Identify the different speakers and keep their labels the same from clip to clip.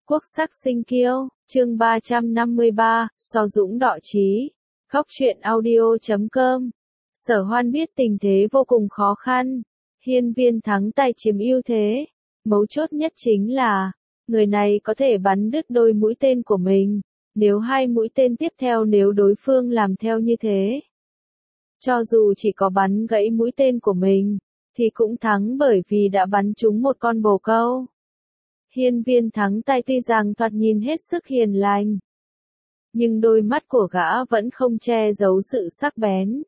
Speaker 1: Quốc sắc sinh kiêu, chương 353, so dũng đọ trí. Góc truyện audio.com. Sở Hoan biết tình thế vô cùng khó khăn. Hiên Viên thắng tay chiếm ưu thế. Mấu chốt nhất chính là, người này có thể bắn đứt đôi mũi tên của mình. Nếu hai mũi tên tiếp theo nếu đối phương làm theo như thế. Cho dù chỉ có bắn gãy mũi tên của mình, thì cũng thắng bởi vì đã bắn trúng một con bồ câu. Hiên Viên thắng tay tuy rằng thoạt nhìn hết sức hiền lành, nhưng đôi mắt của gã vẫn không che giấu sự sắc bén.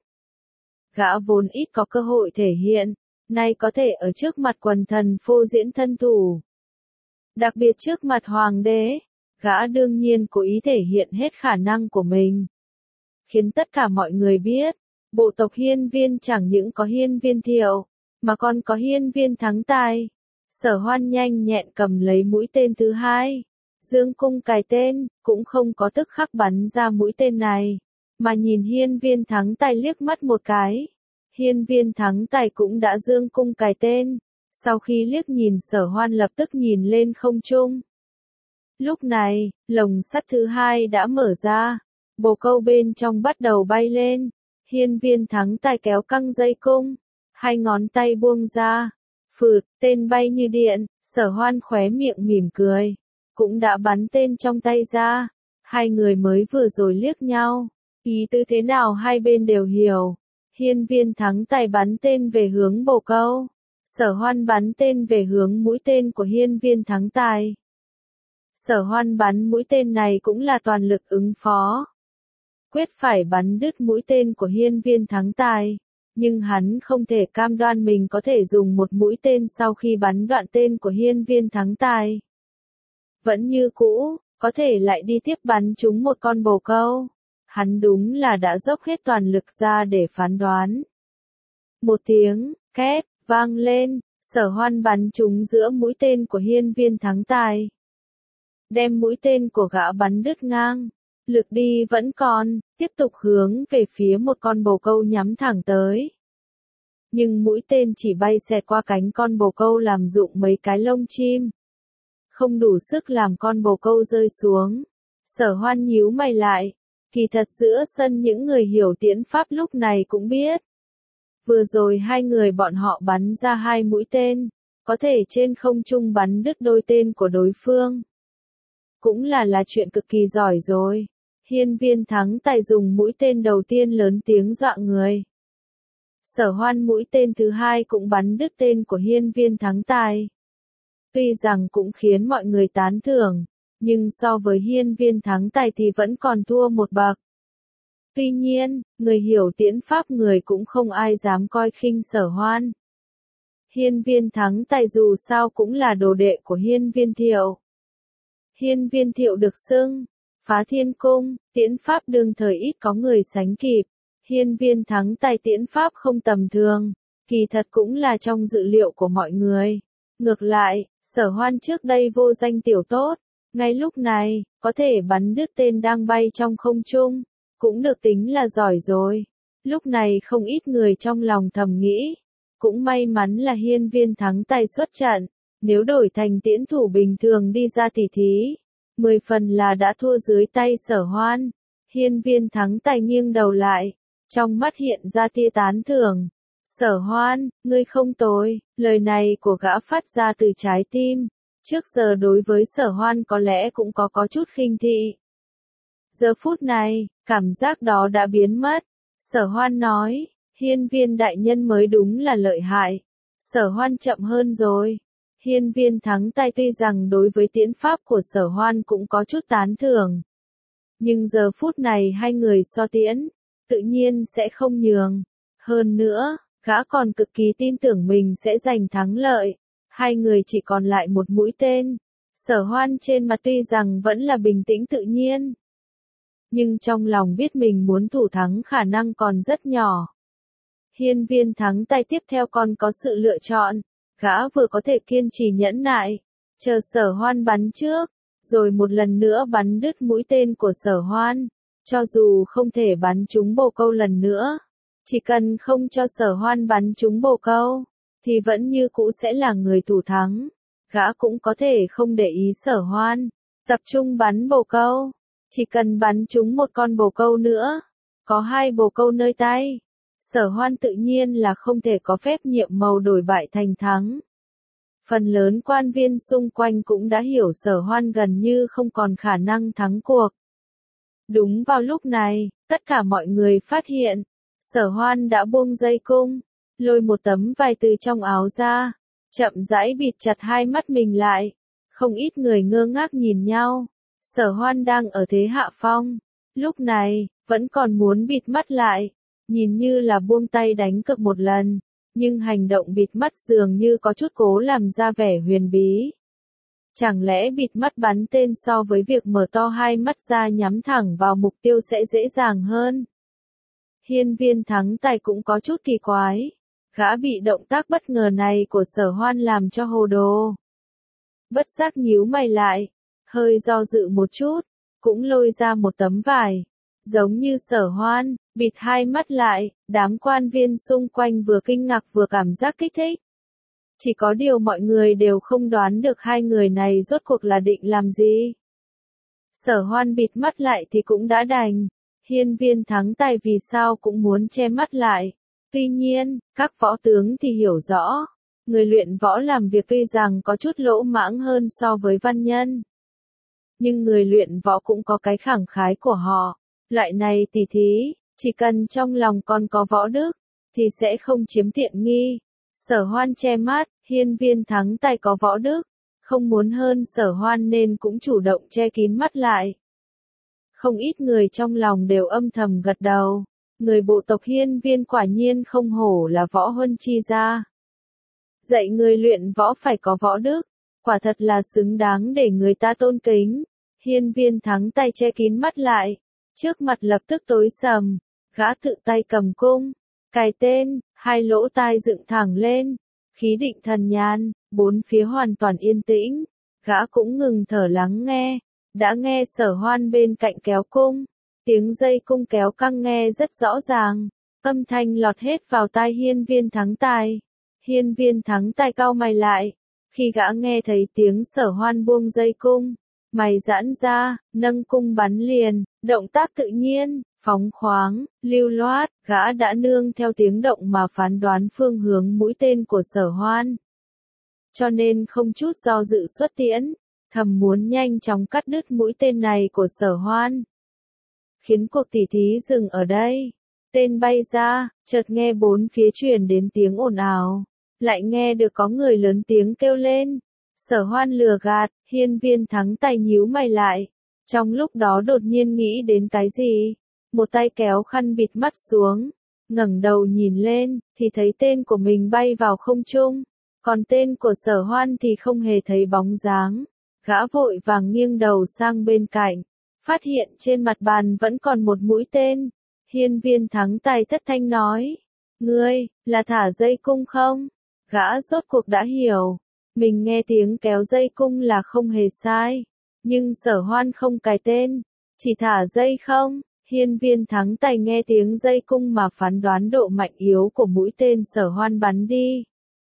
Speaker 1: Gã vốn ít có cơ hội thể hiện, nay có thể ở trước mặt quần thần phô diễn thân thủ. Đặc biệt trước mặt hoàng đế, gã đương nhiên cố ý thể hiện hết khả năng của mình. Khiến tất cả mọi người biết, bộ tộc Hiên Viên chẳng những có Hiên Viên Thiệu, mà còn có Hiên Viên thắng tài. Sở Hoan nhanh nhẹn cầm lấy mũi tên thứ hai, dương cung cài tên, cũng không có tức khắc bắn ra mũi tên này, mà nhìn Hiên Viên thắng tài liếc mắt một cái. Hiên Viên thắng tài cũng đã dương cung cài tên, sau khi liếc nhìn Sở Hoan lập tức nhìn lên không trung. Lúc này, lồng sắt thứ hai đã mở ra, bồ câu bên trong bắt đầu bay lên. Hiên Viên thắng tài kéo căng dây cung, hai ngón tay buông ra. Phượt, tên bay như điện, Sở Hoan khóe miệng mỉm cười, cũng đã bắn tên trong tay ra. Hai người mới vừa rồi liếc nhau, ý tứ thế nào hai bên đều hiểu. Hiên Viên thắng tài bắn tên về hướng bồ câu, Sở Hoan bắn tên về hướng mũi tên của Hiên Viên thắng tài. Sở Hoan bắn mũi tên này cũng là toàn lực ứng phó, quyết phải bắn đứt mũi tên của Hiên Viên thắng tài. Nhưng hắn không thể cam đoan mình có thể dùng một mũi tên sau khi bắn đoạn tên của Hiên Viên thắng tài. Vẫn như cũ, có thể lại đi tiếp bắn trúng một con bồ câu. Hắn đúng là đã dốc hết toàn lực ra để phán đoán. Một tiếng, két, vang lên, Sở Hoan bắn trúng giữa mũi tên của Hiên Viên thắng tài. Đem mũi tên của gã bắn đứt ngang. Lực đi vẫn còn, tiếp tục hướng về phía một con bồ câu nhắm thẳng tới. Nhưng mũi tên chỉ bay xẹt qua cánh con bồ câu làm rụng mấy cái lông chim. Không đủ sức làm con bồ câu rơi xuống. Sở Hoan nhíu mày lại. Kỳ thật giữa sân những người hiểu tiễn pháp lúc này cũng biết. Vừa rồi hai người bọn họ bắn ra hai mũi tên, có thể trên không trung bắn đứt đôi tên của đối phương. Cũng là chuyện cực kỳ giỏi rồi. Hiên Viên thắng tài dùng mũi tên đầu tiên lớn tiếng dọa người. Sở Hoan mũi tên thứ hai cũng bắn đứt tên của Hiên Viên thắng tài. Tuy rằng cũng khiến mọi người tán thưởng, nhưng so với Hiên Viên thắng tài thì vẫn còn thua một bậc. Tuy nhiên, người hiểu tiễn pháp người cũng không ai dám coi khinh Sở Hoan. Hiên Viên thắng tài dù sao cũng là đồ đệ của Hiên Viên Thiệu. Hiên Viên Thiệu được xưng phá thiên cung, tiễn pháp đương thời ít có người sánh kịp. Hiên Viên thắng tài tiễn pháp không tầm thường, kỳ thật cũng là trong dự liệu của mọi người. Ngược lại, Sở Hoan trước đây vô danh tiểu tốt, ngay lúc này, có thể bắn đứt tên đang bay trong không trung, cũng được tính là giỏi rồi. Lúc này không ít người trong lòng thầm nghĩ, cũng may mắn là Hiên Viên thắng tài xuất trận, nếu đổi thành tiễn thủ bình thường đi ra tỉ thí, 10 phần là đã thua dưới tay Sở Hoan. Hiên Viên thắng tài nghiêng đầu lại, trong mắt hiện ra tia tán thưởng. Sở Hoan, ngươi không tồi, lời này của gã phát ra từ trái tim. Trước giờ đối với Sở Hoan có lẽ cũng có chút khinh thị. Giờ phút này, cảm giác đó đã biến mất. Sở Hoan nói, Hiên Viên đại nhân mới đúng là lợi hại. Sở Hoan chậm hơn rồi. Hiên Viên thắng tài tuy rằng đối với tiễn pháp của Sở Hoan cũng có chút tán thưởng. Nhưng giờ phút này hai người so tiễn, tự nhiên sẽ không nhường. Hơn nữa, gã còn cực kỳ tin tưởng mình sẽ giành thắng lợi. Hai người chỉ còn lại một mũi tên. Sở Hoan trên mặt tuy rằng vẫn là bình tĩnh tự nhiên, nhưng trong lòng biết mình muốn thủ thắng khả năng còn rất nhỏ. Hiên Viên thắng tài tiếp theo còn có sự lựa chọn. Gã vừa có thể kiên trì nhẫn nại, chờ Sở Hoan bắn trước, rồi một lần nữa bắn đứt mũi tên của Sở Hoan. Cho dù không thể bắn trúng bồ câu lần nữa, chỉ cần không cho Sở Hoan bắn trúng bồ câu, thì vẫn như cũ sẽ là người thủ thắng. Gã cũng có thể không để ý Sở Hoan, Tập trung bắn bồ câu. Chỉ cần bắn trúng một con bồ câu nữa, có 2 bồ câu nơi tay, Sở Hoan tự nhiên là không thể có phép nhiệm màu đổi bại thành thắng. Phần lớn quan viên xung quanh cũng đã hiểu Sở Hoan gần như không còn khả năng thắng cuộc. Đúng vào lúc này, tất cả mọi người phát hiện, Sở Hoan đã buông dây cung, lôi một tấm vải từ trong áo ra, chậm rãi bịt chặt 2 mắt mình lại. Không ít người ngơ ngác nhìn nhau. Sở Hoan đang ở thế hạ phong, lúc này, vẫn còn muốn bịt mắt lại, nhìn như là buông tay đánh cược một lần, nhưng hành động bịt mắt dường như có chút cố làm ra vẻ huyền bí. Chẳng lẽ bịt mắt bắn tên so với việc mở to 2 mắt ra nhắm thẳng vào mục tiêu sẽ dễ dàng hơn? Hiên Viên Thắng Tài cũng có chút kỳ quái, gã bị động tác bất ngờ này của Sở Hoan làm cho hồ đồ. Bất giác nhíu mày lại, hơi do dự một chút, cũng lôi ra một tấm vải, giống như Sở Hoan, bịt 2 mắt lại. Đám quan viên xung quanh vừa kinh ngạc vừa cảm giác kích thích. Chỉ có điều mọi người đều không đoán được 2 người này rốt cuộc là định làm gì. Sở Hoan bịt mắt lại thì cũng đã đành, Hiên Viên Thắng Tài vì sao cũng muốn che mắt lại. Tuy nhiên, các võ tướng thì hiểu rõ, người luyện võ làm việc tuy rằng có chút lỗ mãng hơn so với văn nhân. Nhưng người luyện võ cũng có cái khẳng khái của họ, loại này tỉ thí, chỉ cần trong lòng còn có võ đức, thì sẽ không chiếm tiện nghi. Sở Hoan che mắt, Hiên Viên Thắng Tài có võ đức, không muốn hơn Sở Hoan nên cũng chủ động che kín mắt lại. Không ít người trong lòng đều âm thầm gật đầu, người bộ tộc Hiên Viên quả nhiên không hổ là võ huân chi gia. Dạy người luyện võ phải có võ đức, quả thật là xứng đáng để người ta tôn kính. Hiên Viên Thắng Tài che kín mắt lại, trước mặt lập tức tối sầm, gã tự tay cầm cung, cài tên, 2 lỗ tai dựng thẳng lên, khí định thần nhàn, 4 phía hoàn toàn yên tĩnh, gã cũng ngừng thở lắng nghe, đã nghe Sở Hoan bên cạnh kéo cung, tiếng dây cung kéo căng nghe rất rõ ràng, âm thanh lọt hết vào tai Hiên Viên Thắng Tài. Hiên Viên Thắng Tài cau mày lại, khi gã nghe thấy tiếng Sở Hoan buông dây cung, mày giãn ra, nâng cung bắn liền, động tác tự nhiên, phóng khoáng, lưu loát, gã đã nương theo tiếng động mà phán đoán phương hướng mũi tên của Sở Hoan. Cho nên không chút do dự xuất tiễn, thầm muốn nhanh chóng cắt đứt mũi tên này của Sở Hoan. Khiến cuộc tỉ thí dừng ở đây. Tên bay ra, chợt nghe 4 phía truyền đến tiếng ồn ào, lại nghe được có người lớn tiếng kêu lên. Sở Hoan lừa gạt, Hiên Viên Thắng Tài nhíu mày lại. Trong lúc đó đột nhiên nghĩ đến cái gì, một tay kéo khăn bịt mắt xuống, ngẩng đầu nhìn lên, thì thấy tên của mình bay vào không trung, còn tên của Sở Hoan thì không hề thấy bóng dáng. Gã vội vàng nghiêng đầu sang bên cạnh, phát hiện trên mặt bàn vẫn còn một mũi tên. Hiên Viên Thắng Tài thất thanh nói, ngươi, là thả dây cung không? Gã rốt cuộc đã hiểu, mình nghe tiếng kéo dây cung là không hề sai, nhưng Sở Hoan không cài tên, chỉ thả dây không? Hiên Viên Thắng Tài nghe tiếng dây cung mà phán đoán độ mạnh yếu của mũi tên Sở Hoan bắn đi.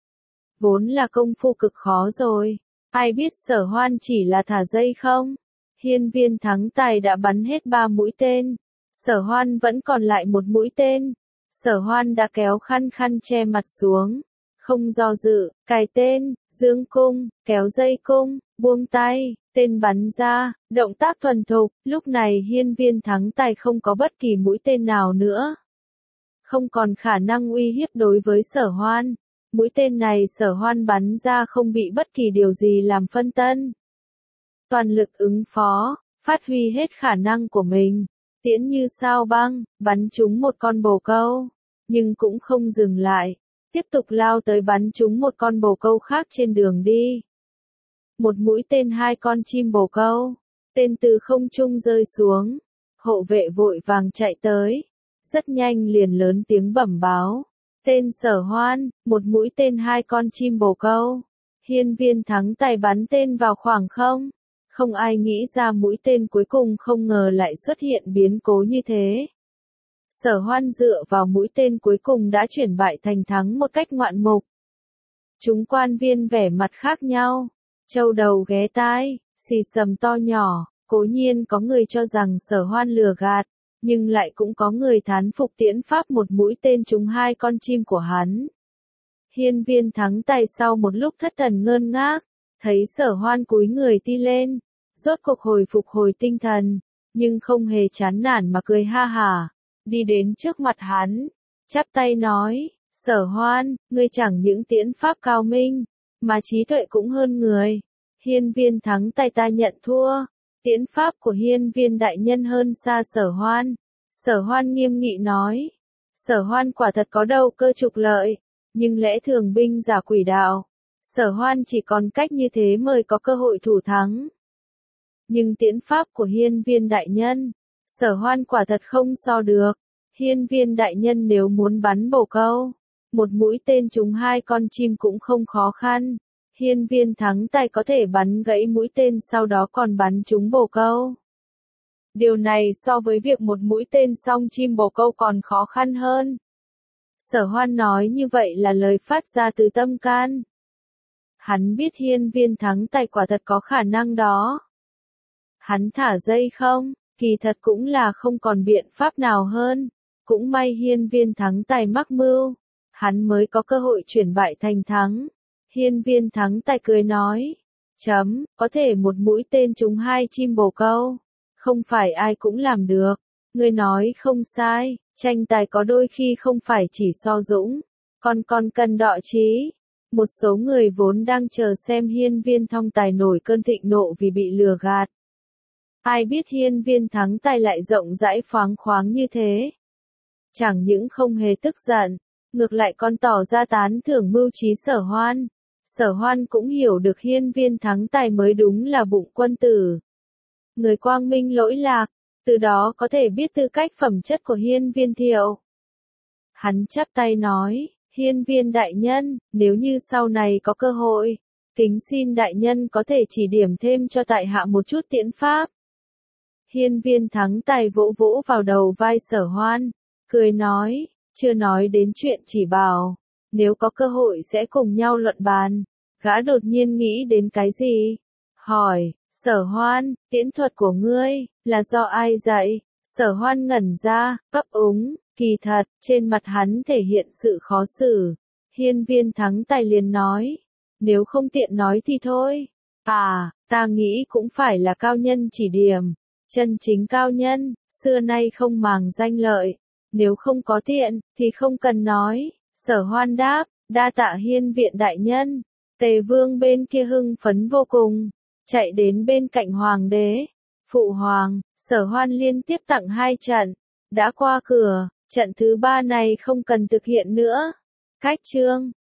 Speaker 1: Vốn là công phu cực khó rồi, ai biết Sở Hoan chỉ là thả dây không? Hiên Viên Thắng Tài đã bắn hết 3 mũi tên, Sở Hoan vẫn còn lại 1 mũi tên. Sở Hoan đã kéo khăn che mặt xuống, không do dự, cài tên, dương cung, kéo dây cung, buông tay, tên bắn ra, động tác thuần thục. Lúc này Hiên Viên Thắng Tài không có bất kỳ mũi tên nào nữa, không còn khả năng uy hiếp đối với Sở Hoan. Mũi tên này Sở Hoan bắn ra không bị bất kỳ điều gì làm phân tân, toàn lực ứng phó, phát huy hết khả năng của mình, tiễn như sao băng, bắn trúng một con bồ câu, nhưng cũng không dừng lại, tiếp tục lao tới bắn trúng một con bồ câu khác trên đường đi. Một mũi tên 2 con chim bồ câu, tên từ không trung rơi xuống, hộ vệ vội vàng chạy tới, rất nhanh liền lớn tiếng bẩm báo, tên Sở Hoan, một mũi tên 2 con chim bồ câu. Hiên Viên Thắng Tài bắn tên vào khoảng không. Không ai nghĩ ra mũi tên cuối cùng không ngờ lại xuất hiện biến cố như thế. Sở Hoan dựa vào mũi tên cuối cùng đã chuyển bại thành thắng một cách ngoạn mục. Chúng quan viên vẻ mặt khác nhau, châu đầu ghé tai, xì xầm to nhỏ, cố nhiên có người cho rằng Sở Hoan lừa gạt, nhưng lại cũng có người thán phục tiễn pháp một mũi tên trúng hai con chim của hắn. Hiên Viên Thắng Tài sau một lúc thất thần ngơ ngác, thấy Sở Hoan cúi người ti lên, rốt cuộc phục hồi tinh thần, nhưng không hề chán nản mà cười ha hả, đi đến trước mặt hắn, chắp tay nói, Sở Hoan, ngươi chẳng những tiễn pháp cao minh, mà trí tuệ cũng hơn người. Hiên Viên Thắng Tài ta nhận thua, tiễn pháp của Hiên Viên đại nhân hơn xa Sở Hoan. Sở Hoan nghiêm nghị nói, Sở Hoan quả thật có đầu cơ trục lợi, nhưng lẽ thường binh giả quỷ đạo, Sở Hoan chỉ còn cách như thế mới có cơ hội thủ thắng. Nhưng tiễn pháp của Hiên Viên đại nhân, Sở Hoan quả thật không so được. Hiên Viên đại nhân nếu muốn bắn bồ câu, một mũi tên trúng hai con chim cũng không khó khăn. Hiên Viên Thắng Tài có thể bắn gãy mũi tên sau đó còn bắn trúng bồ câu. Điều này so với việc một mũi tên song chim bồ câu còn khó khăn hơn. Sở Hoan nói như vậy là lời phát ra từ tâm can. Hắn biết Hiên Viên Thắng Tài quả thật có khả năng đó. Hắn thả dây không, kỳ thật cũng là không còn biện pháp nào hơn. Cũng may Hiên Viên Thắng Tài mắc mưu, hắn mới có cơ hội chuyển bại thành thắng. Hiên Viên Thắng Tài cười nói, có thể một mũi tên trúng hai chim bồ câu, không phải ai cũng làm được. Ngươi nói không sai, tranh tài có đôi khi không phải chỉ so dũng, còn cần đọ trí. Một số người vốn đang chờ xem Hiên Viên Thong Tài nổi cơn thịnh nộ vì bị lừa gạt. Ai biết Hiên Viên Thắng Tài lại rộng rãi phóng khoáng như thế. Chẳng những không hề tức giận, ngược lại còn tỏ ra tán thưởng mưu trí Sở Hoan. Sở Hoan cũng hiểu được Hiên Viên Thắng Tài mới đúng là bụng quân tử. Người quang minh lỗi lạc, từ đó có thể biết tư cách phẩm chất của Hiên Viên Thiệu. Hắn chắp tay nói, Hiên Viên đại nhân, nếu như sau này có cơ hội, kính xin đại nhân có thể chỉ điểm thêm cho tại hạ một chút tiễn pháp. Hiên Viên Thắng Tài vỗ vỗ vào đầu vai Sở Hoan, cười nói, chưa nói đến chuyện chỉ bảo, nếu có cơ hội sẽ cùng nhau luận bàn. Gã đột nhiên nghĩ đến cái gì? Hỏi, Sở Hoan, tiễn thuật của ngươi, là do ai dạy? Sở Hoan ngẩn ra, ấp úng, kỳ thật, trên mặt hắn thể hiện sự khó xử. Hiên Viên Thắng Tài liền nói, nếu không tiện nói thì thôi. Ta nghĩ cũng phải là cao nhân chỉ điểm. Chân chính cao nhân, xưa nay không màng danh lợi. Nếu không có tiện, thì không cần nói. Sở Hoan đáp, đa tạ Hiên Viện đại nhân. Tề Vương bên kia hưng phấn vô cùng, chạy đến bên cạnh Hoàng đế. Phụ hoàng, Sở Hoan liên tiếp tặng 2 trận, đã qua cửa, trận thứ 3 này không cần thực hiện nữa. Cách chương